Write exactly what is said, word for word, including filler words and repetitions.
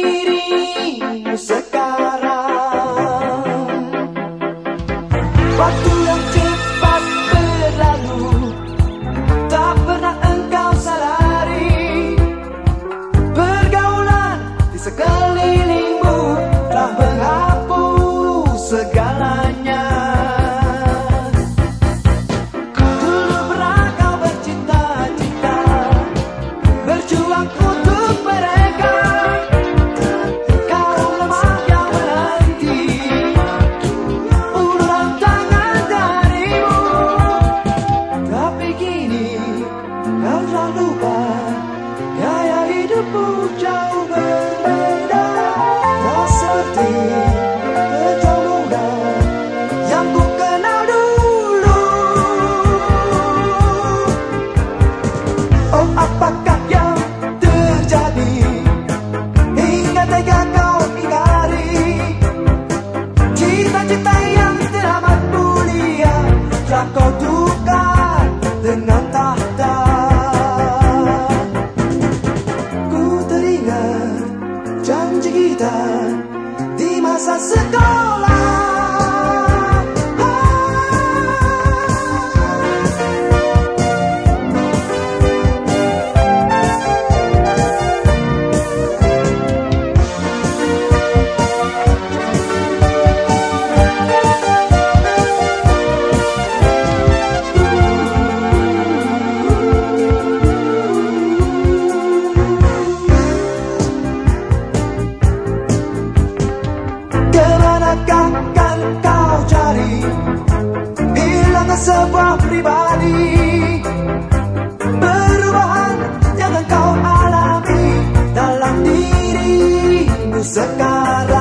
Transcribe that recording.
dirimu sekarang. Waktu yang cepat berlalu, tak pernah engkau sadari. Pergaulan di sekelilingmu telah menghapus segalanya. Dulu pernah kau bercita-cita, berjuang untuk mereka. Kau lemah yang menanti uluran tangan darimu. Tapi kini kau telah lupa, gaya hidupmu jauh berbeda. Tak seperti betul muda yang ku kenal dulu. Oh, apakah yang terjadi hingga tega kau ingkari cita-cita yang teramat mulia telah kau tukar dengan tahta. Ku teringat janji kita di masa sekolah. Kemanakah kan kau cari hilangnya sebuah pribadi? Perubahan yang kau alami dalam dirimu sekarang.